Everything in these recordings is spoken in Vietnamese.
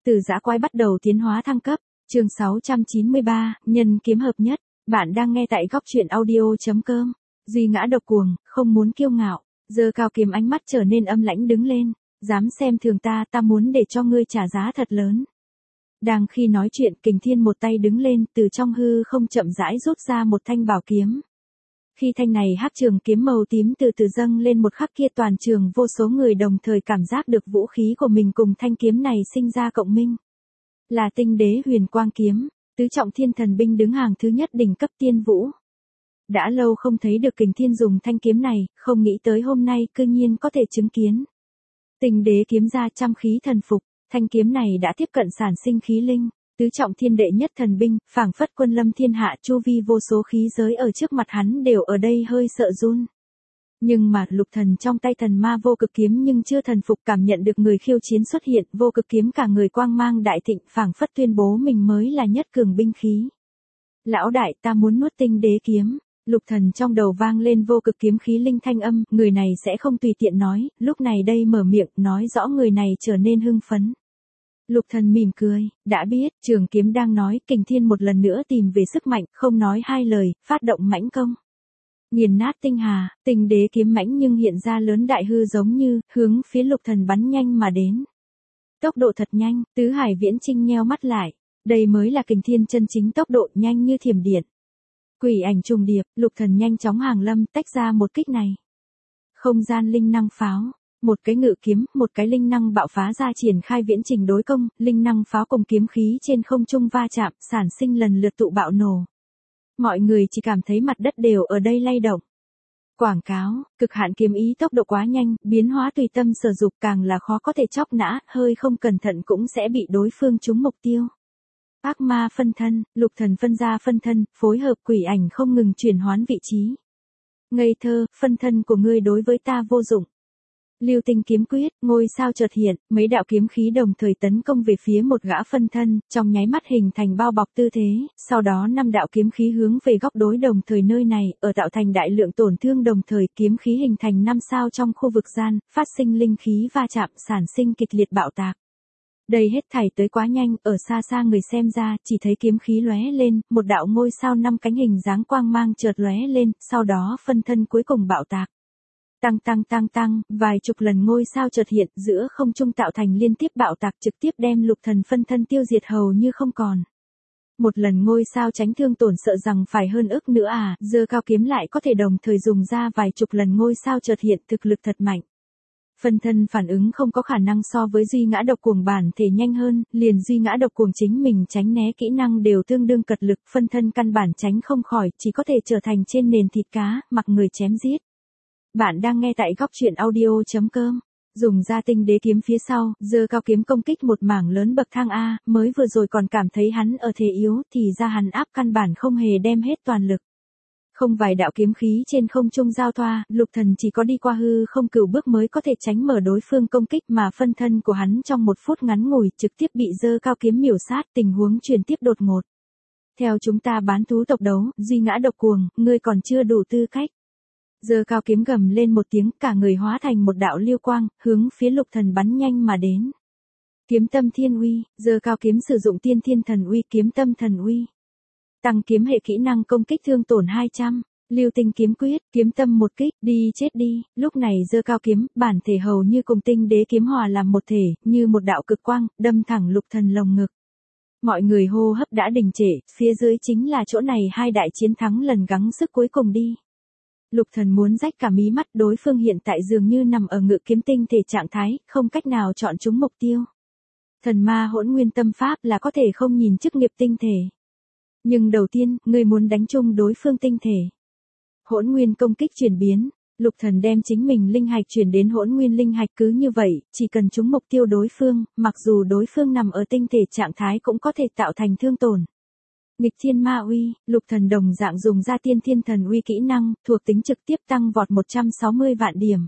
Từ dã quái bắt đầu tiến hóa thăng cấp, chương 693, nhân kiếm hợp nhất. Bạn đang nghe tại góc truyện audio.com. Duy ngã độc cuồng, không muốn kiêu ngạo, giơ cao kiếm ánh mắt trở nên âm lãnh đứng lên. Dám xem thường ta, ta muốn để cho ngươi trả giá thật lớn. Đang khi nói chuyện, Kình Thiên một tay đứng lên, từ trong hư không chậm rãi rút ra một thanh bảo kiếm. Khi thanh này hắc trường kiếm màu tím từ từ dâng lên một khắc kia, toàn trường vô số người đồng thời cảm giác được vũ khí của mình cùng thanh kiếm này sinh ra cộng minh. Là Tinh Đế Huyền Quang kiếm, tứ trọng thiên thần binh đứng hàng thứ nhất đỉnh cấp tiên vũ. Đã lâu không thấy được Kình Thiên dùng thanh kiếm này, không nghĩ tới hôm nay cư nhiên có thể chứng kiến. Tinh Đế kiếm ra trăm khí thần phục, thanh kiếm này đã tiếp cận sản sinh khí linh. Tứ trọng thiên đệ nhất thần binh, phảng phất quân lâm thiên hạ, chu vi vô số khí giới ở trước mặt hắn đều ở đây hơi sợ run. Nhưng mà Lục Thần trong tay thần ma vô cực kiếm nhưng chưa thần phục, cảm nhận được người khiêu chiến xuất hiện, vô cực kiếm cả người quang mang đại thịnh, phảng phất tuyên bố mình mới là nhất cường binh khí. Lão đại, ta muốn nuốt Tinh Đế kiếm. Lục Thần trong đầu vang lên vô cực kiếm khí linh thanh âm, người này sẽ không tùy tiện nói, lúc này đây mở miệng, nói rõ người này trở nên hưng phấn. Lục Thần mỉm cười, đã biết, trường kiếm đang nói, Kình Thiên một lần nữa tìm về sức mạnh, không nói hai lời, phát động mãnh công. Nghiền nát tinh hà, Tinh Đế kiếm mãnh nhưng hiện ra lớn đại hư giống như, hướng phía Lục Thần bắn nhanh mà đến. Tốc độ thật nhanh, Tứ Hải Viễn Trinh nheo mắt lại, đây mới là Kình Thiên chân chính, tốc độ nhanh như thiểm điện. Quỷ ảnh trùng điệp, Lục Thần nhanh chóng hàng lâm, tách ra một kích này. Không gian linh năng pháo. Một cái ngự kiếm, một cái linh năng bạo phá ra triển khai viễn trình đối công, linh năng pháo cùng kiếm khí trên không trung va chạm, sản sinh lần lượt tụ bạo nổ. Mọi người chỉ cảm thấy mặt đất đều ở đây lay động. Quảng cáo, cực hạn kiếm ý tốc độ quá nhanh, biến hóa tùy tâm sở dục, càng là khó có thể chóc nã, hơi không cẩn thận cũng sẽ bị đối phương trúng mục tiêu. Ác ma phân thân, Lục Thần phân ra phân thân, phối hợp quỷ ảnh không ngừng chuyển hoán vị trí. Ngây thơ, phân thân của ngươi đối với ta vô dụng. Lưu tinh kiếm quyết, ngôi sao chợt hiện, mấy đạo kiếm khí đồng thời tấn công về phía một gã phân thân, trong nháy mắt hình thành bao bọc tư thế, sau đó 5 đạo kiếm khí hướng về góc đối đồng thời nơi này, ở tạo thành đại lượng tổn thương đồng thời, kiếm khí hình thành 5 sao trong khu vực gian, phát sinh linh khí va chạm, sản sinh kịch liệt bạo tạc. Đây hết thảy tới quá nhanh, ở xa xa người xem ra, chỉ thấy kiếm khí lóe lên, một đạo ngôi sao 5 cánh hình dáng quang mang chợt lóe lên, sau đó phân thân cuối cùng bạo tạc. Tăng, vài chục lần ngôi sao chợt hiện, giữa không trung tạo thành liên tiếp bạo tạc trực tiếp đem Lục Thần phân thân tiêu diệt hầu như không còn. Một lần ngôi sao tránh thương tổn sợ rằng phải hơn ức nữa à, giơ cao kiếm lại có thể đồng thời dùng ra vài chục lần ngôi sao chợt hiện, thực lực thật mạnh. Phân thân phản ứng không có khả năng so với duy ngã độc cuồng bản thể nhanh hơn, liền duy ngã độc cuồng chính mình tránh né kỹ năng đều tương đương cật lực, phân thân căn bản tránh không khỏi, chỉ có thể trở thành trên nền thịt cá, mặc người chém giết. Bạn đang nghe tại góc truyện audio.com. Dùng ra Tinh Đế kiếm phía sau, giơ cao kiếm công kích một mảng lớn bậc thang A, mới vừa rồi còn cảm thấy hắn ở thế yếu, thì ra hắn áp căn bản không hề đem hết toàn lực. Không vài đạo kiếm khí trên không trung giao thoa, Lục Thần chỉ có đi qua hư không cửu bước mới có thể tránh mở đối phương công kích, mà phân thân của hắn trong một phút ngắn ngủi trực tiếp bị giơ cao kiếm miểu sát, tình huống chuyển tiếp đột ngột. Theo chúng ta bán thú tộc đấu, duy ngã độc cuồng, ngươi còn chưa đủ tư cách. Giơ cao kiếm gầm lên một tiếng, cả người hóa thành một đạo lưu quang, hướng phía Lục Thần bắn nhanh mà đến. Kiếm tâm thiên uy, giơ cao kiếm sử dụng tiên thiên thần uy, kiếm tâm thần uy. Tăng kiếm hệ kỹ năng công kích thương tổn 200, lưu tinh kiếm quyết, kiếm tâm một kích, đi chết đi, lúc này giơ cao kiếm, bản thể hầu như cùng Tinh Đế kiếm hòa làm một thể, như một đạo cực quang, đâm thẳng Lục Thần lồng ngực. Mọi người hô hấp đã đình trệ, phía dưới chính là chỗ này hai đại chiến thắng lần gắng sức cuối cùng đi. Lục Thần muốn rách cả mí mắt, đối phương hiện tại dường như nằm ở ngự kiếm tinh thể trạng thái, không cách nào chọn trúng mục tiêu. Thần ma hỗn nguyên tâm pháp là có thể không nhìn chức nghiệp tinh thể. Nhưng đầu tiên, ngươi muốn đánh chung đối phương tinh thể. Hỗn nguyên công kích chuyển biến, Lục Thần đem chính mình linh hạch chuyển đến hỗn nguyên linh hạch, cứ như vậy, chỉ cần trúng mục tiêu đối phương, mặc dù đối phương nằm ở tinh thể trạng thái cũng có thể tạo thành thương tổn. Nghịch thiên ma uy, Lục Thần đồng dạng dùng ra tiên thiên thần uy kỹ năng, thuộc tính trực tiếp tăng vọt 160 vạn điểm.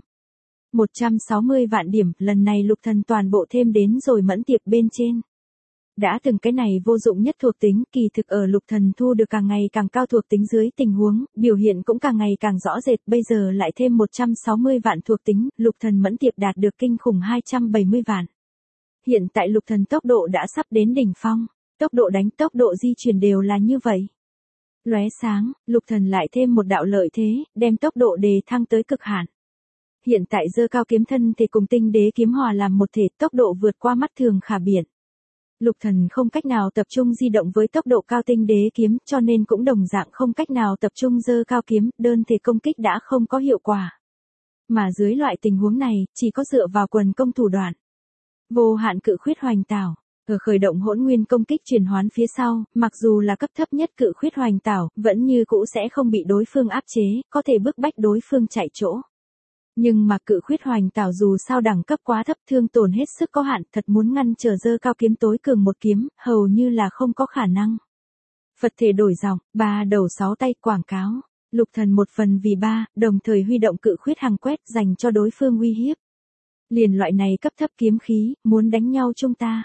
160 vạn điểm, lần này Lục Thần toàn bộ thêm đến rồi mẫn tiệp bên trên. Đã từng cái này vô dụng nhất thuộc tính, kỳ thực ở Lục Thần thu được càng ngày càng cao thuộc tính dưới tình huống, biểu hiện cũng càng ngày càng rõ rệt, bây giờ lại thêm 160 vạn thuộc tính, Lục Thần mẫn tiệp đạt được kinh khủng 270 vạn. Hiện tại Lục Thần tốc độ đã sắp đến đỉnh phong, tốc độ đánh, tốc độ di chuyển đều là như vậy. Lóe sáng, Lục Thần lại thêm một đạo lợi thế, đem tốc độ đề thăng tới cực hạn. Hiện tại giơ cao kiếm thân thì cùng tinh đế kiếm hòa làm một thể, tốc độ vượt qua mắt thường khả biện. Lục Thần không cách nào tập trung di động với tốc độ cao tinh đế kiếm, cho nên cũng đồng dạng không cách nào tập trung giơ cao kiếm, đơn thể công kích đã không có hiệu quả. Mà dưới loại tình huống này, chỉ có dựa vào quần công thủ đoạn. Vô hạn cự khuyết hoành tảo, ở khởi động hỗn nguyên công kích chuyển hoán phía sau, mặc dù là cấp thấp nhất cự khuyết hoành tảo, vẫn như cũ sẽ không bị đối phương áp chế, có thể bức bách đối phương chạy chỗ. Nhưng mà cự khuyết hoành tảo dù sao đẳng cấp quá thấp, thương tổn hết sức có hạn, thật muốn ngăn trở giơ cao kiếm tối cường một kiếm, hầu như là không có khả năng. Phật thể đổi giọng, 3 đầu 6 tay quảng cáo. Lục Thần 1/3, đồng thời huy động cự khuyết hàng quét dành cho đối phương uy hiếp. Liền loại này cấp thấp kiếm khí, muốn đánh nhau chúng ta.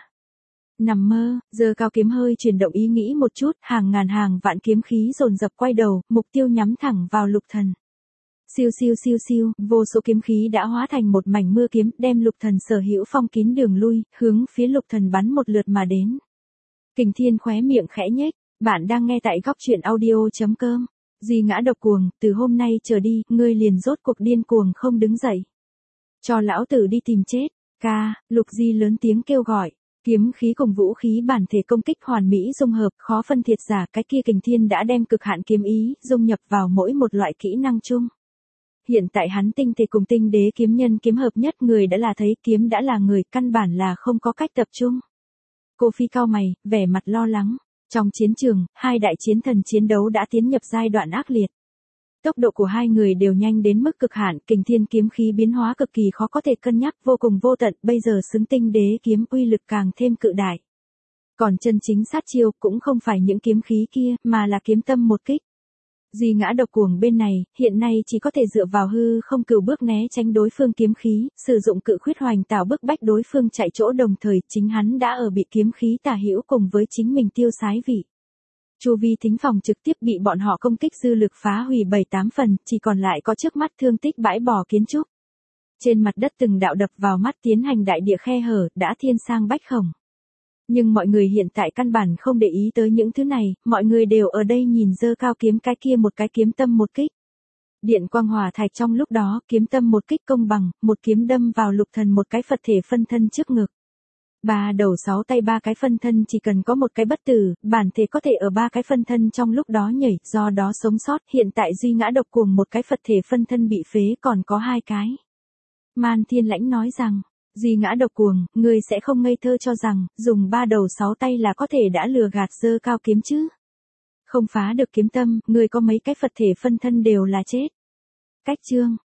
Nằm mơ, giơ cao kiếm hơi chuyển động ý nghĩ một chút, hàng ngàn hàng vạn kiếm khí dồn dập quay đầu, mục tiêu nhắm thẳng vào Lục Thần. Siêu siêu siêu siêu, vô số kiếm khí đã hóa thành một mảnh mưa kiếm, đem Lục Thần sở hữu phong kín đường lui, hướng phía Lục Thần bắn một lượt mà đến. Kình Thiên khóe miệng khẽ nhếch, bạn đang nghe tại góc truyện audio.com. Duy ngã độc cuồng, từ hôm nay trở đi, ngươi liền rốt cuộc điên cuồng không đứng dậy. Cho lão tử đi tìm chết. Ca, Lục Di lớn tiếng kêu gọi. Kiếm khí cùng vũ khí bản thể công kích hoàn mỹ dung hợp, khó phân thiệt giả, cái kia Kình Thiên đã đem cực hạn kiếm ý dung nhập vào mỗi một loại kỹ năng chung. Hiện tại hắn tinh thể cùng tinh đế kiếm nhân kiếm hợp nhất, người đã là thấy, kiếm đã là người, căn bản là không có cách tập trung. Cô Phi cau mày, vẻ mặt lo lắng. Trong chiến trường, hai đại chiến thần chiến đấu đã tiến nhập giai đoạn ác liệt. Tốc độ của hai người đều nhanh đến mức cực hạn, Kình Thiên kiếm khí biến hóa cực kỳ khó có thể cân nhắc, vô cùng vô tận, bây giờ xứng tinh đế kiếm uy lực càng thêm cự đại. Còn chân chính sát chiêu cũng không phải những kiếm khí kia, mà là kiếm tâm một kích. Duy ngã độc cuồng bên này, hiện nay chỉ có thể dựa vào hư không cửu bước né tránh đối phương kiếm khí, sử dụng cự khuyết hoành tảo bức bách đối phương chạy chỗ, đồng thời chính hắn đã ở bị kiếm khí tả hữu cùng với chính mình tiêu sái vị. Chu vi thính phòng trực tiếp bị bọn họ công kích dư lực phá hủy 7-8 phần, chỉ còn lại có trước mắt thương tích bãi bỏ kiến trúc. Trên mặt đất từng đạo đập vào mắt tiến hành đại địa khe hở, đã thiên sang bách khổng. Nhưng mọi người hiện tại căn bản không để ý tới những thứ này, mọi người đều ở đây nhìn giơ cao kiếm cái kia một cái kiếm tâm một kích. Điện quang hòa thạch trong lúc đó, kiếm tâm một kích công bằng, một kiếm đâm vào Lục Thần một cái Phật thể phân thân trước ngực. 3 đầu 6 tay 3 cái phân thân chỉ cần có một cái bất tử, bản thể có thể ở 3 cái phân thân trong lúc đó nhảy, do đó sống sót. Hiện tại Duy ngã độc cuồng một cái Phật thể phân thân bị phế, còn có 2 cái. Man Thiên Lãnh nói rằng, Duy ngã độc cuồng, ngươi sẽ không ngây thơ cho rằng, dùng 3 đầu 6 tay là có thể đã lừa gạt giơ cao kiếm chứ. Không phá được kiếm tâm, ngươi có mấy cái Phật thể phân thân đều là chết. Cách chương.